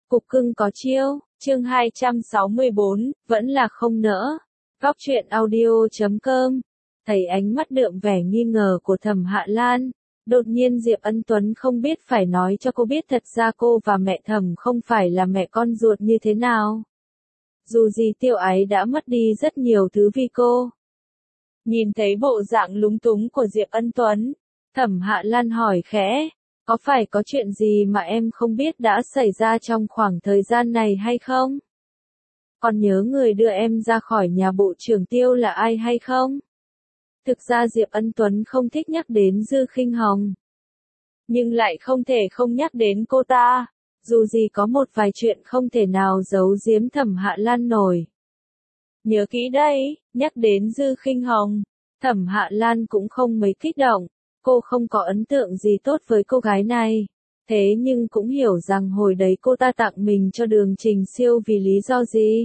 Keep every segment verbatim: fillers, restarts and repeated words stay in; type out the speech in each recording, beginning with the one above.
Cục cưng có chiêu, chương hai trăm sáu mươi bốn, vẫn là không nỡ. Góc truyện audio chấm com. Thấy ánh mắt đượm vẻ nghi ngờ của Thẩm Hạ Lan, đột nhiên Diệp Ân Tuấn không biết phải nói cho cô biết thật ra cô và mẹ Thẩm không phải là mẹ con ruột như thế nào. Dù gì Tiêu Ái đã mất đi rất nhiều thứ vì cô. Nhìn thấy bộ dạng lúng túng của Diệp Ân Tuấn, Thẩm Hạ Lan hỏi khẽ, có phải có chuyện gì mà em không biết đã xảy ra trong khoảng thời gian này hay không? Còn nhớ người đưa em ra khỏi nhà bộ trưởng Tiêu là ai hay không? Thực ra Diệp Ân Tuấn không thích nhắc đến Dư Khinh Hồng, nhưng lại không thể không nhắc đến cô ta, dù gì có một vài chuyện không thể nào giấu giếm Thẩm Hạ Lan nổi. Nhớ kỹ đây, nhắc đến Dư Khinh Hồng, Thẩm Hạ Lan cũng không mấy kích động, cô không có ấn tượng gì tốt với cô gái này, thế nhưng cũng hiểu rằng hồi đấy cô ta tặng mình cho Đường Trình Siêu vì lý do gì.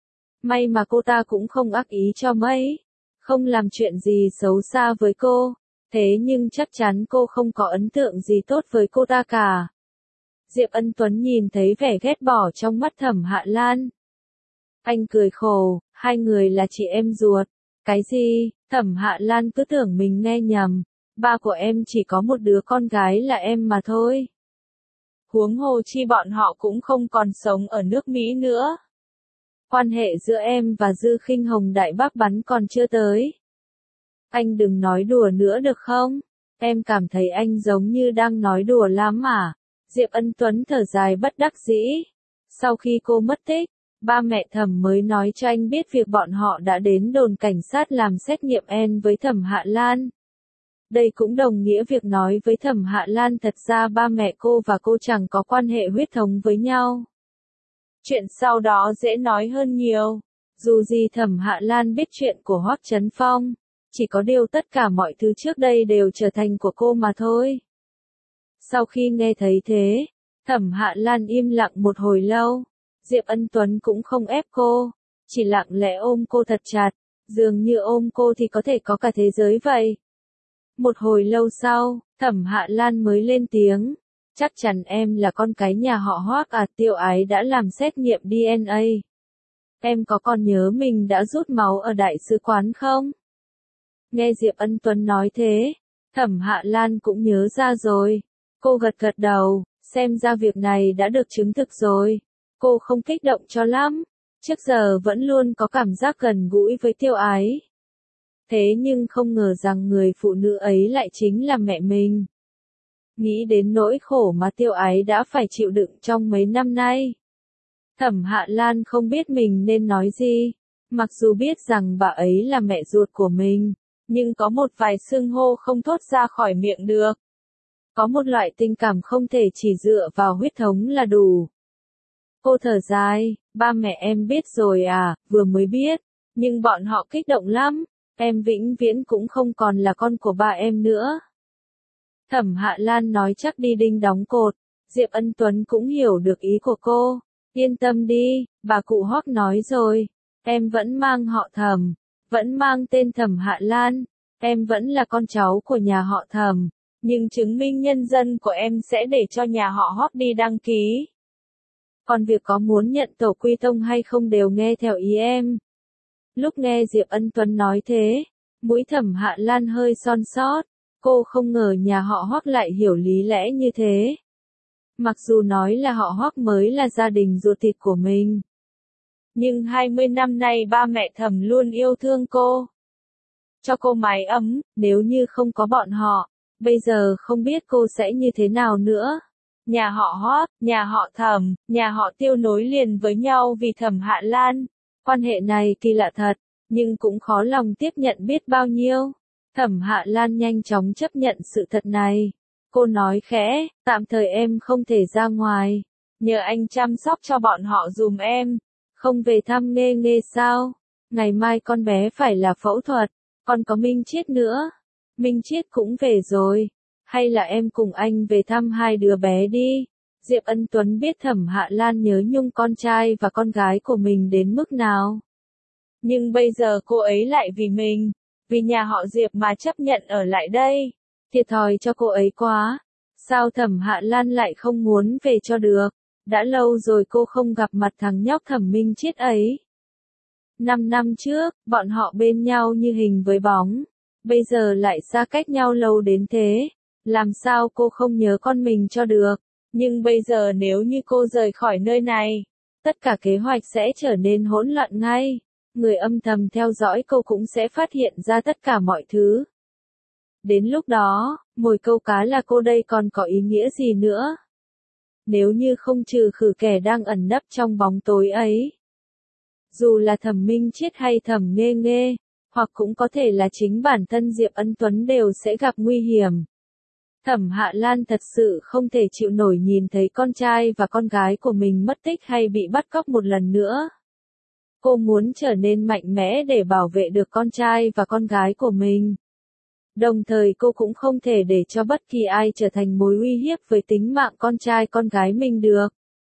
May mà cô ta cũng không ác ý cho mấy, không làm chuyện gì xấu xa với cô, thế nhưng chắc chắn cô không có ấn tượng gì tốt với cô ta cả. Diệp Ân Tuấn nhìn thấy vẻ ghét bỏ trong mắt Thẩm Hạ Lan. Anh cười khổ, hai người là chị em ruột. Cái gì? Thẩm Hạ Lan cứ tưởng mình nghe nhầm. Ba của em chỉ có một đứa con gái là em mà thôi. Huống hồ chi bọn họ cũng không còn sống ở nước Mỹ nữa. Quan hệ giữa em và Dư Khinh Hồng đại bác bắn còn chưa tới. Anh đừng nói đùa nữa được không? Em cảm thấy anh giống như đang nói đùa lắm mà. Diệp Ân Tuấn thở dài bất đắc dĩ. Sau khi cô mất tích, ba mẹ Thẩm mới nói cho anh biết việc bọn họ đã đến đồn cảnh sát làm xét nghiệm a đê en với Thẩm Hạ Lan. Đây cũng đồng nghĩa việc nói với Thẩm Hạ Lan thật ra ba mẹ cô và cô chẳng có quan hệ huyết thống với nhau. Chuyện sau đó dễ nói hơn nhiều. Dù gì Thẩm Hạ Lan biết chuyện của Hoắc Chấn Phong, chỉ có điều tất cả mọi thứ trước đây đều trở thành của cô mà thôi. Sau khi nghe thấy thế, Thẩm Hạ Lan im lặng một hồi lâu. Diệp Ân Tuấn cũng không ép cô, chỉ lặng lẽ ôm cô thật chặt, dường như ôm cô thì có thể có cả thế giới vậy. Một hồi lâu sau, Thẩm Hạ Lan mới lên tiếng, chắc chắn em là con cái nhà họ Hoắc à? Tiêu Ái đã làm xét nghiệm đê en a. Em có còn nhớ mình đã rút máu ở đại sứ quán không? Nghe Diệp Ân Tuấn nói thế, Thẩm Hạ Lan cũng nhớ ra rồi. Cô gật gật đầu, xem ra việc này đã được chứng thực rồi. Cô không kích động cho lắm, trước giờ vẫn luôn có cảm giác gần gũi với Tiêu Ái. Thế nhưng không ngờ rằng người phụ nữ ấy lại chính là mẹ mình. Nghĩ đến nỗi khổ mà Tiêu Ái đã phải chịu đựng trong mấy năm nay, Thẩm Hạ Lan không biết mình nên nói gì. Mặc dù biết rằng bà ấy là mẹ ruột của mình, nhưng có một vài xưng hô không thốt ra khỏi miệng được. Có một loại tình cảm không thể chỉ dựa vào huyết thống là đủ. Cô thở dài, ba mẹ em biết rồi à? Vừa mới biết, nhưng bọn họ kích động lắm, em vĩnh viễn cũng không còn là con của ba em nữa. Thẩm Hạ Lan nói chắc đi đinh đóng cột. Diệp Ân Tuấn cũng hiểu được ý của cô. Yên tâm đi, bà cụ Hoắc nói rồi, em vẫn mang họ Thẩm, vẫn mang tên Thẩm Hạ Lan, em vẫn là con cháu của nhà họ Thẩm, nhưng chứng minh nhân dân của em sẽ để cho nhà họ Hoắc đi đăng ký. Còn việc có muốn nhận tổ quy tông hay không đều nghe theo ý em. Lúc nghe Diệp Ân Tuấn nói thế, mũi Thẩm Hạ Lan hơi son sót, cô không ngờ nhà họ Hoắc lại hiểu lý lẽ như thế. Mặc dù nói là họ Hoắc mới là gia đình ruột thịt của mình, nhưng hai mươi năm nay ba mẹ Thẩm luôn yêu thương cô, cho cô mái ấm, nếu như không có bọn họ, bây giờ không biết cô sẽ như thế nào nữa. Nhà họ Hoắc, nhà họ Thẩm, nhà họ Tiêu nối liền với nhau vì Thẩm Hạ Lan. Quan hệ này kỳ lạ thật, nhưng cũng khó lòng tiếp nhận biết bao nhiêu. Thẩm Hạ Lan nhanh chóng chấp nhận sự thật này. Cô nói khẽ, tạm thời em không thể ra ngoài. Nhờ anh chăm sóc cho bọn họ dùm em. Không về thăm Nghê Nghê sao? Ngày mai con bé phải là phẫu thuật. Còn có Minh Chiết nữa. Minh Chiết cũng về rồi. Hay là em cùng anh về thăm hai đứa bé đi. Diệp Ân Tuấn biết Thẩm Hạ Lan nhớ nhung con trai và con gái của mình đến mức nào. Nhưng bây giờ cô ấy lại vì mình, vì nhà họ Diệp mà chấp nhận ở lại đây. Thiệt thòi cho cô ấy quá. Sao Thẩm Hạ Lan lại không muốn về cho được? Đã lâu rồi cô không gặp mặt thằng nhóc Thẩm Minh Chiết ấy. Năm năm trước, bọn họ bên nhau như hình với bóng. Bây giờ lại xa cách nhau lâu đến thế. Làm sao cô không nhớ con mình cho được. Nhưng bây giờ nếu như cô rời khỏi nơi này, tất cả kế hoạch sẽ trở nên hỗn loạn ngay. Người âm thầm theo dõi cô cũng sẽ phát hiện ra tất cả mọi thứ. Đến lúc đó, mồi câu cá là cô đây còn có ý nghĩa gì nữa? Nếu như không trừ khử kẻ đang ẩn nấp trong bóng tối ấy. Dù là Thẩm Minh Chiết hay Thẩm Nghê Nghê, hoặc cũng có thể là chính bản thân Diệp Ân Tuấn đều sẽ gặp nguy hiểm. Thẩm Hạ Lan thật sự không thể chịu nổi nhìn thấy con trai và con gái của mình mất tích hay bị bắt cóc một lần nữa. Cô muốn trở nên mạnh mẽ để bảo vệ được con trai và con gái của mình. Đồng thời cô cũng không thể để cho bất kỳ ai trở thành mối uy hiếp với tính mạng con trai con gái mình được.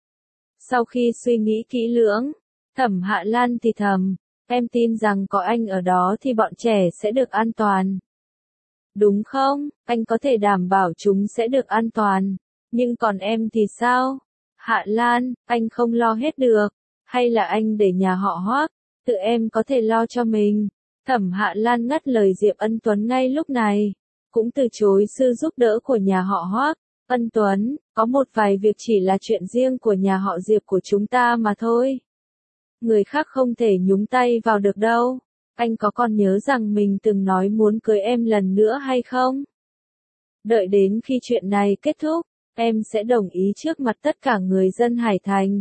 Sau khi suy nghĩ kỹ lưỡng, Thẩm Hạ Lan thì thầm, em tin rằng có anh ở đó thì bọn trẻ sẽ được an toàn. Đúng không, anh có thể đảm bảo chúng sẽ được an toàn. Nhưng còn em thì sao? Hạ Lan, anh không lo hết được. Hay là anh để nhà họ Hoác, tự em có thể lo cho mình. Thẩm Hạ Lan ngắt lời Diệp Ân Tuấn ngay lúc này. Cũng từ chối sự giúp đỡ của nhà họ Hoác. Ân Tuấn, có một vài việc chỉ là chuyện riêng của nhà họ Diệp của chúng ta mà thôi. Người khác không thể nhúng tay vào được đâu. Anh có còn nhớ rằng mình từng nói muốn cưới em lần nữa hay không? Đợi đến khi chuyện này kết thúc, em sẽ đồng ý trước mặt tất cả người dân Hải Thành.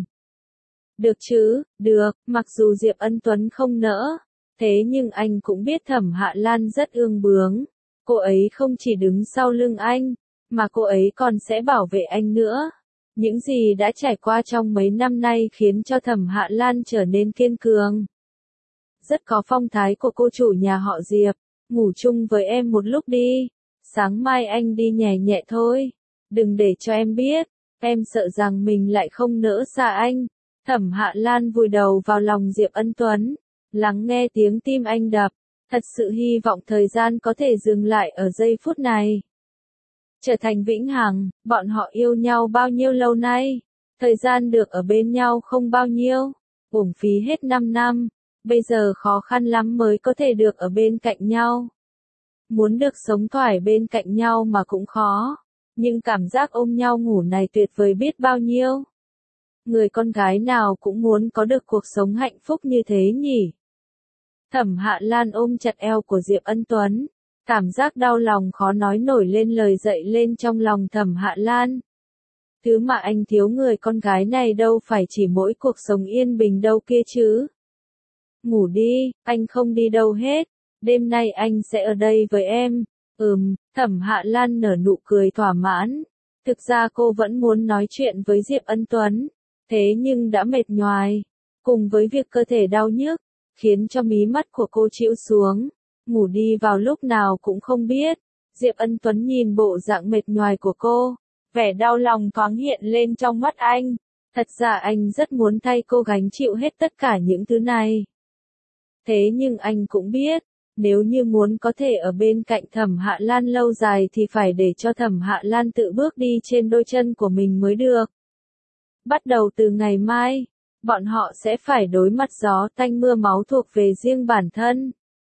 Được chứ, được, mặc dù Diệp Ân Tuấn không nỡ. Thế nhưng anh cũng biết Thẩm Hạ Lan rất ương bướng. Cô ấy không chỉ đứng sau lưng anh, mà cô ấy còn sẽ bảo vệ anh nữa. Những gì đã trải qua trong mấy năm nay khiến cho Thẩm Hạ Lan trở nên kiên cường. Rất có phong thái của cô chủ nhà họ Diệp. Ngủ chung với em một lúc đi. Sáng mai anh đi nhẹ nhẹ thôi. Đừng để cho em biết. Em sợ rằng mình lại không nỡ xa anh. Thẩm Hạ Lan vùi đầu vào lòng Diệp Ân Tuấn. Lắng nghe tiếng tim anh đập. Thật sự hy vọng thời gian có thể dừng lại ở giây phút này. Trở thành vĩnh hằng, bọn họ yêu nhau bao nhiêu lâu nay. Thời gian được ở bên nhau không bao nhiêu. Uổng phí hết năm năm. Bây giờ khó khăn lắm mới có thể được ở bên cạnh nhau. Muốn được sống thoải bên cạnh nhau mà cũng khó. Nhưng cảm giác ôm nhau ngủ này tuyệt vời biết bao nhiêu. Người con gái nào cũng muốn có được cuộc sống hạnh phúc như thế nhỉ. Thẩm Hạ Lan ôm chặt eo của Diệp Ân Tuấn. Cảm giác đau lòng khó nói nổi lên lời dậy lên trong lòng Thẩm Hạ Lan. Thứ mà anh thiếu người con gái này đâu phải chỉ mỗi cuộc sống yên bình đâu kia chứ. Ngủ đi, anh không đi đâu hết. Đêm nay anh sẽ ở đây với em. Ừm, Thẩm Hạ Lan nở nụ cười thỏa mãn. Thực ra cô vẫn muốn nói chuyện với Diệp Ân Tuấn. Thế nhưng đã mệt nhoài. Cùng với việc cơ thể đau nhức, khiến cho mí mắt của cô chịu xuống. Ngủ đi vào lúc nào cũng không biết. Diệp Ân Tuấn nhìn bộ dạng mệt nhoài của cô. Vẻ đau lòng thoáng hiện lên trong mắt anh. Thật ra anh rất muốn thay cô gánh chịu hết tất cả những thứ này. Thế nhưng anh cũng biết, nếu như muốn có thể ở bên cạnh Thẩm Hạ Lan lâu dài thì phải để cho Thẩm Hạ Lan tự bước đi trên đôi chân của mình mới được. Bắt đầu từ ngày mai, bọn họ sẽ phải đối mặt gió tanh mưa máu thuộc về riêng bản thân.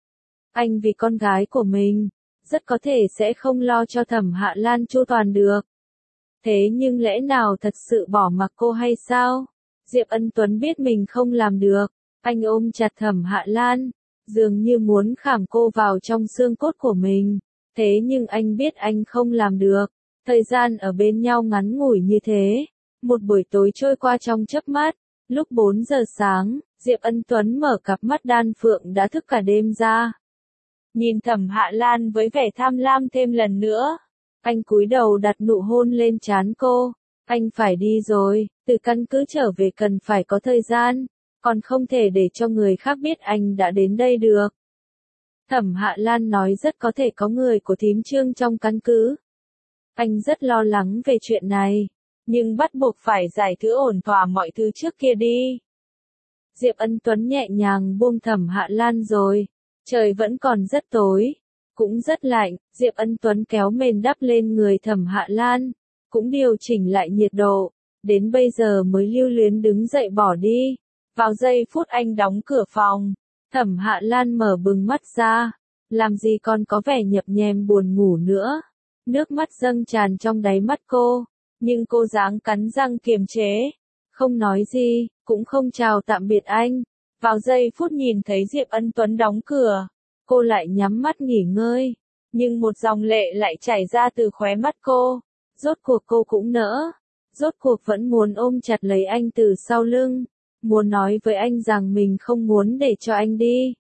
Anh vì con gái của mình, rất có thể sẽ không lo cho Thẩm Hạ Lan chu toàn được. Thế nhưng lẽ nào thật sự bỏ mặc cô hay sao? Diệp Ân Tuấn biết mình không làm được. Anh ôm chặt Thẩm Hạ Lan, dường như muốn khảm cô vào trong xương cốt của mình. Thế nhưng anh biết anh không làm được. Thời gian ở bên nhau ngắn ngủi như thế. Một buổi tối trôi qua trong chớp mắt. Lúc bốn giờ sáng, Diệp Ân Tuấn mở cặp mắt đan phượng đã thức cả đêm ra. Nhìn Thẩm Hạ Lan với vẻ tham lam thêm lần nữa. Anh cúi đầu đặt nụ hôn lên trán cô. Anh phải đi rồi, từ căn cứ trở về cần phải có thời gian. Còn không thể để cho người khác biết anh đã đến đây được. Thẩm Hạ Lan nói rất có thể có người của thím Trương trong căn cứ. Anh rất lo lắng về chuyện này. Nhưng bắt buộc phải giải thứ ổn thỏa mọi thứ trước kia đi. Diệp Ân Tuấn nhẹ nhàng buông Thẩm Hạ Lan rồi. Trời vẫn còn rất tối. Cũng rất lạnh. Diệp Ân Tuấn kéo mền đắp lên người Thẩm Hạ Lan. Cũng điều chỉnh lại nhiệt độ. đến bây giờ mới lưu luyến đứng dậy bỏ đi. Vào giây phút anh đóng cửa phòng, Thẩm Hạ Lan mở bừng mắt ra, làm gì còn có vẻ nhập nhèm buồn ngủ nữa. Nước mắt dâng tràn trong đáy mắt cô, nhưng cô dáng cắn răng kiềm chế, không nói gì, cũng không chào tạm biệt anh. Vào giây phút nhìn thấy Diệp Ân Tuấn đóng cửa, cô lại nhắm mắt nghỉ ngơi, nhưng một dòng lệ lại chảy ra từ khóe mắt cô. Rốt cuộc cô cũng nỡ, rốt cuộc vẫn muốn ôm chặt lấy anh từ sau lưng, muốn nói với anh rằng mình không muốn để cho anh đi.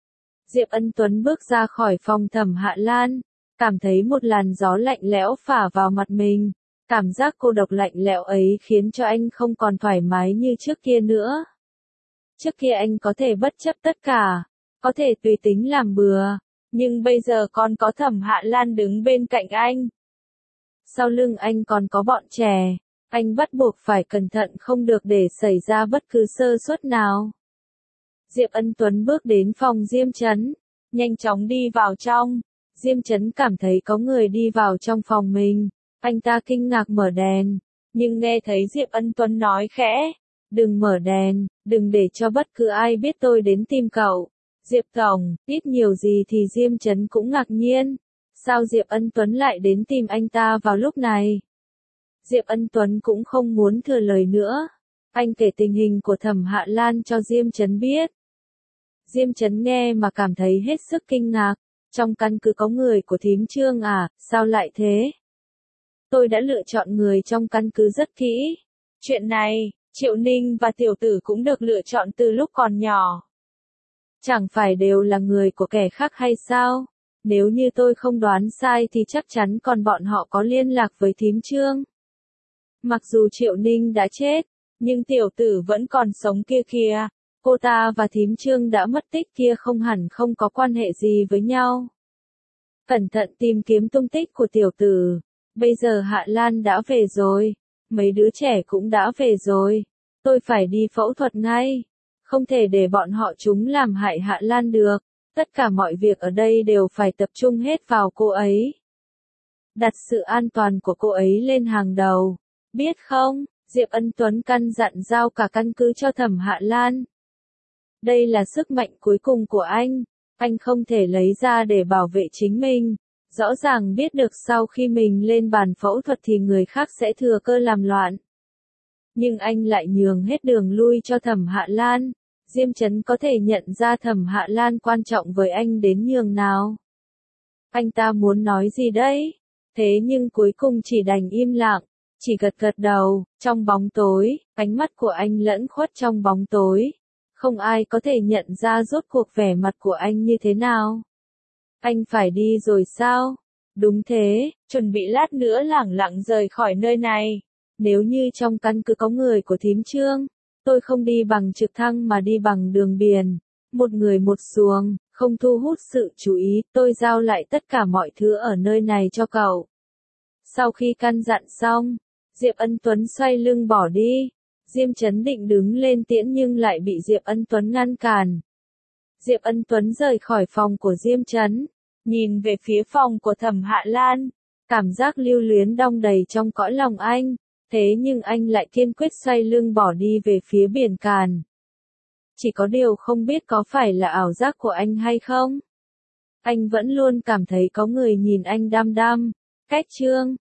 Diệp Ân Tuấn bước ra khỏi phòng Thẩm Hạ Lan, cảm thấy một làn gió lạnh lẽo phả vào mặt mình. Cảm giác cô độc lạnh lẽo ấy khiến cho anh không còn thoải mái như trước kia nữa. Trước kia anh có thể bất chấp tất cả, có thể tùy tính làm bừa, nhưng bây giờ còn có Thẩm Hạ Lan đứng bên cạnh anh. Sau lưng anh còn có bọn trẻ, anh bắt buộc phải cẩn thận không được để xảy ra bất cứ sơ suất nào. Diệp Ân Tuấn bước đến phòng Diêm Chấn, nhanh chóng đi vào trong. Diêm Chấn cảm thấy có người đi vào trong phòng mình, anh ta kinh ngạc mở đèn, nhưng nghe thấy Diệp Ân Tuấn nói khẽ, đừng mở đèn, đừng để cho bất cứ ai biết tôi đến tìm cậu. Diệp Tổng, ít nhiều gì thì Diêm Chấn cũng ngạc nhiên, sao Diệp Ân Tuấn lại đến tìm anh ta vào lúc này? Diệp Ân Tuấn cũng không muốn thừa lời nữa, anh kể tình hình của Thẩm Hạ Lan cho Diêm Chấn biết. Diêm Chấn nghe mà cảm thấy hết sức kinh ngạc, trong căn cứ có người của thím Trương à, sao lại thế? Tôi đã lựa chọn người trong căn cứ rất kỹ. Chuyện này, Triệu Ninh và tiểu tử cũng được lựa chọn từ lúc còn nhỏ. Chẳng phải đều là người của kẻ khác hay sao? Nếu như tôi không đoán sai thì chắc chắn còn bọn họ có liên lạc với thím Trương. Mặc dù Triệu Ninh đã chết, nhưng tiểu tử vẫn còn sống kia kìa. Cô ta và thím Trương đã mất tích kia không hẳn không có quan hệ gì với nhau. Cẩn thận tìm kiếm tung tích của tiểu tử. Bây giờ Hạ Lan đã về rồi, mấy đứa trẻ cũng đã về rồi. Tôi phải đi phẫu thuật ngay. Không thể để bọn họ chúng làm hại Hạ Lan được. Tất cả mọi việc ở đây đều phải tập trung hết vào cô ấy. Đặt sự an toàn của cô ấy lên hàng đầu. Biết không, Diệp Ân Tuấn căn dặn giao cả căn cứ cho Thẩm Hạ Lan. Đây là sức mạnh cuối cùng của anh. Anh không thể lấy ra để bảo vệ chính mình. Rõ ràng biết được sau khi mình lên bàn phẫu thuật thì người khác sẽ thừa cơ làm loạn. Nhưng anh lại nhường hết đường lui cho Thẩm Hạ Lan. Diêm Chấn có thể nhận ra Thẩm Hạ Lan quan trọng với anh đến nhường nào. Anh ta muốn nói gì đấy? Thế nhưng cuối cùng chỉ đành im lặng, chỉ gật gật đầu. Trong bóng tối, ánh mắt của anh lẫn khuất trong bóng tối. Không ai có thể nhận ra rốt cuộc vẻ mặt của anh như thế nào. Anh phải đi rồi sao? Đúng thế, chuẩn bị lát nữa lẳng lặng rời khỏi nơi này. Nếu như trong căn cứ có người của thím Trương, tôi không đi bằng trực thăng mà đi bằng đường biển. Một người một xuồng, không thu hút sự chú ý, tôi giao lại tất cả mọi thứ ở nơi này cho cậu. Sau khi căn dặn xong, Diệp Ân Tuấn xoay lưng bỏ đi. Diêm Chấn định đứng lên tiễn nhưng lại bị Diệp Ân Tuấn ngăn cản. Diệp Ân Tuấn rời khỏi phòng của Diêm Chấn, nhìn về phía phòng của Thẩm Hạ Lan, cảm giác lưu luyến đong đầy trong cõi lòng anh, thế nhưng anh lại kiên quyết xoay lưng bỏ đi về phía biển Càn. Chỉ có điều không biết có phải là ảo giác của anh hay không? Anh vẫn luôn cảm thấy có người nhìn anh đăm đăm. Cách Trương,